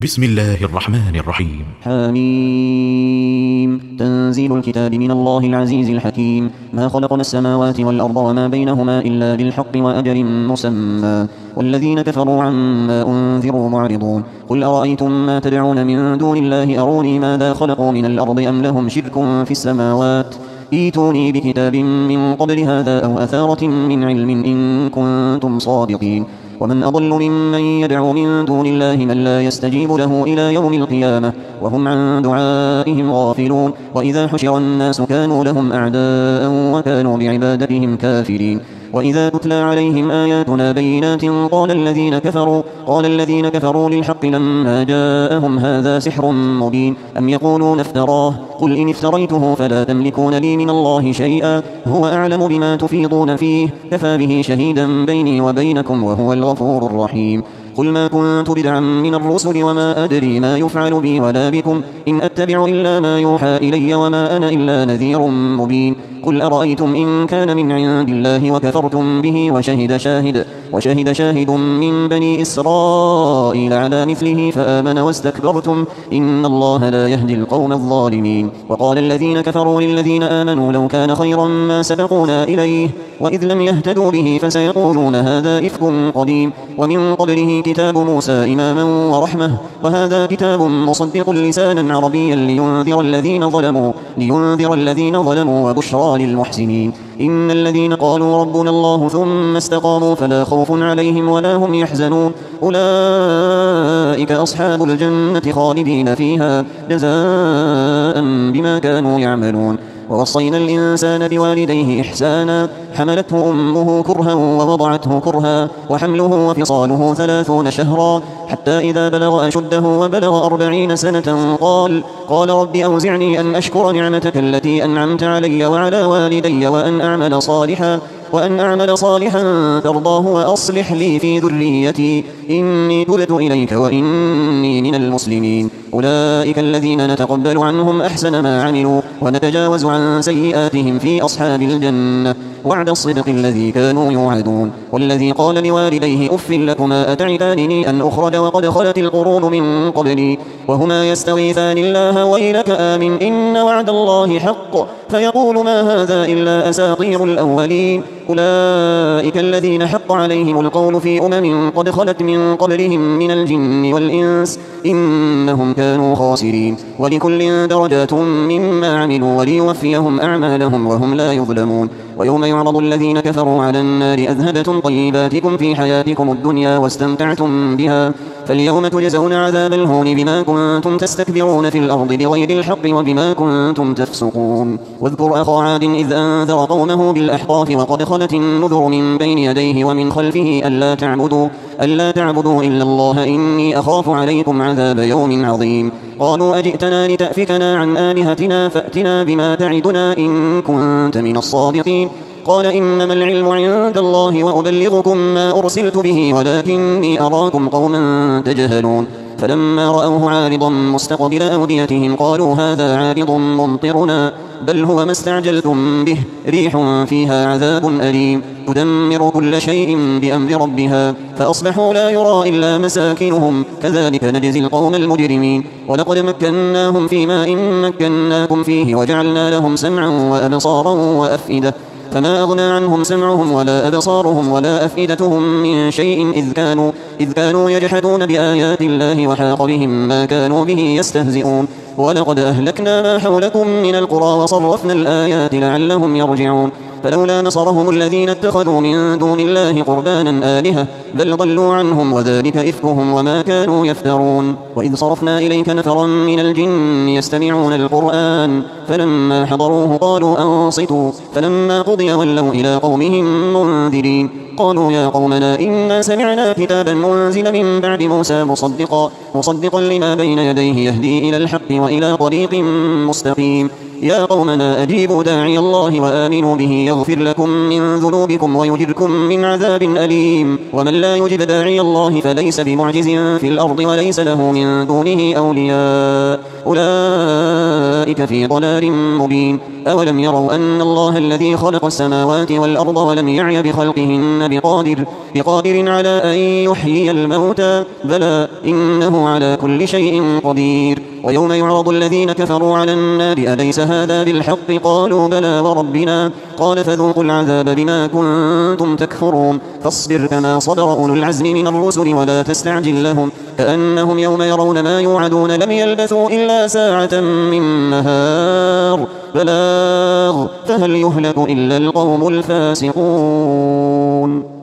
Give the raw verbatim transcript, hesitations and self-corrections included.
بسم الله الرحمن الرحيم. حميم. تنزيل الكتاب من الله العزيز الحكيم. ما خلقنا السماوات والأرض وما بينهما إلا بالحق وأجل مسمى والذين كفروا عما أنذروا معرضون. قل أرأيتم ما تدعون من دون الله أروني ماذا خلقوا من الأرض أم لهم شرك في السماوات ائتوني بكتاب من قبل هذا أو أثارة من علم إن كنتم صادقين. ومن أضل ممن يدعو من دون الله من لا يستجيب له إلى يوم القيامة وهم عن دعائهم غافلون. وإذا حشر الناس كانوا لهم أعداء وكانوا بعبادتهم كافرين. وإذا تتلى عليهم آياتنا بينات قال الذين كفروا قال الذين كفروا للحق لما جاءهم هذا سحر مبين أم يقولون افتراه قل إن افتريته فلا تملكون لي من الله شيئا هو أعلم بما تفيضون فيه كفى به شهيدا بيني وبينكم وهو الغفور الرحيم. قل ما كنت بدعا من الرسل وما أدري ما يفعل بي ولا بكم إن أتبع إلا ما يوحى إلي وما أنا إلا نذير مبين. قل أرأيتم إن كان من عند الله وكفرتم به وشهد شاهد وشهد شاهد من بني إسرائيل على مثله فآمن واستكبرتم إن الله لا يهدي القوم الظالمين. وقال الذين كفروا للذين آمنوا لو كان خيرا ما سبقونا إليه وإذ لم يهتدوا به فسيقولون هذا إفك قديم ومن قبله كتاب موسى إماما ورحمة وهذا كتاب مصدق لسانا عربيا لينذر الذين ظلموا لينذر الذين ظلموا وبشرى للمحسنين. إن الذين قالوا ربنا الله ثم استقاموا فلا خوف عليهم ولا هم يحزنون أولئك أصحاب الجنة خالدين فيها جزاء بما كانوا يعملون. ووصينا الإنسان بوالديه إحسانا حملته أمه كرها ووضعته كرها وحمله وفصاله ثلاثون شهرا حتى إذا بلغ أشده وبلغ أربعين سنة قال قال رب أوزعني أن أشكر نعمتك التي أنعمت علي وعلى والدي وأن أعمل صالحا وأن أعمل صالحا ترضاه وأصلح لي في ذريتي إني تبت إليك وإني من المسلمين. أولئك الذين نتقبل عنهم أحسن ما عملوا ونتجاوز عن سيئاتهم في أصحاب الجنة وعد الصدق الذي كانوا يوعدون. والذي قال لوالديه أف لكما أتعدانني أن أخرج وقد خلت القرون من قبلي وهما يستغيثان الله ويلك آمن إن وعد الله حق فيقول ما هذا إلا أساطير الأولين. أولئك الذين حق عليهم القول في أمم قد خلت من قبلهم من الجن والإنس إنهم كانوا خاسرين. ولكل درجات مما عملوا وليوفيهم أعمالهم وهم لا يظلمون. ويوم يعرض الذين كفروا على النار أذهبتم طيباتكم في حياتكم الدنيا واستمتعتم بها فاليوم تجزون عذاب الهون بما كنتم تستكبرون في الأرض بغير الحق وبما كنتم تفسقون. واذكر أخا عاد إذ أنذر قومه بالأحقاف وقد خلت النذر من بين يديه ومن خلفه ألا تعبدوا, ألا تعبدوا إلا الله إني أخاف عليكم عذاب يوم عظيم. قالوا أجئتنا لتأفكنا عن آلهتنا فأتنا بما تعدنا إن كنت من الصادقين. قال إنما العلم عند الله وأبلغكم ما أرسلت به ولكني أراكم قوما تجهلون. فلما رأوه عارضا مستقبل أوديتهم قالوا هذا عارض ممطرنا بل هو ما استعجلتم به ريح فيها عذاب أليم تدمر كل شيء بأمر ربها فأصبحوا لا يرى إلا مساكنهم كذلك نجزي القوم المجرمين. ولقد مكناهم فيما إن مكناكم فيه وجعلنا لهم سمعا وأبصارا وأفئدة فما أغنى عنهم سمعهم ولا أبصارهم ولا أفئدتهم من شيء إذ كانوا, إذ كانوا يجحدون بآيات الله وحاق بهم ما كانوا به يستهزئون. ولقد أهلكنا ما حولكم من القرى وصرفنا الآيات لعلهم يرجعون. فلولا نصرهم الذين اتخذوا من دون الله قربانا آلهة بل ضلوا عنهم وذلك إفكهم وما كانوا يفترون. وإذ صرفنا إليك نفرا من الجن يستمعون القرآن فلما حضروه قالوا أنصتوا فلما قضي ولوا إلى قومهم منذرين. قالوا يا قومنا إنا سمعنا كتابا منزل من بعد موسى مصدقا, مصدقا لما بين يديه يهدي إلى الحق وإلى طريق مستقيم. يا قومنا أجيبوا داعي الله وآمنوا به يغفر لكم من ذنوبكم ويجركم من عذاب أليم. ومن لا يجب داعي الله فليس بمعجز في الأرض وليس له من دونه أولياء أولئك أولئك في ضلال مبين أولم يروا أن الله الذي خلق السماوات والأرض ولم يعي بخلقهن بقادر, بقادر على أن يحيي الموتى بلى إنه على كل شيء قدير ويوم يعرض الذين كفروا على النار أليس هذا بالحق قالوا بلى وربنا قال فذوقوا العذاب بما كنتم تكفرون فاصبر كما صبر أولو العزم من الرسل ولا تستعجل لهم كأنهم يوم يرون ما يوعدون لم يلبثوا إلا ساعة من نهار بلاغ فهل يهلك إلا القوم الفاسقون.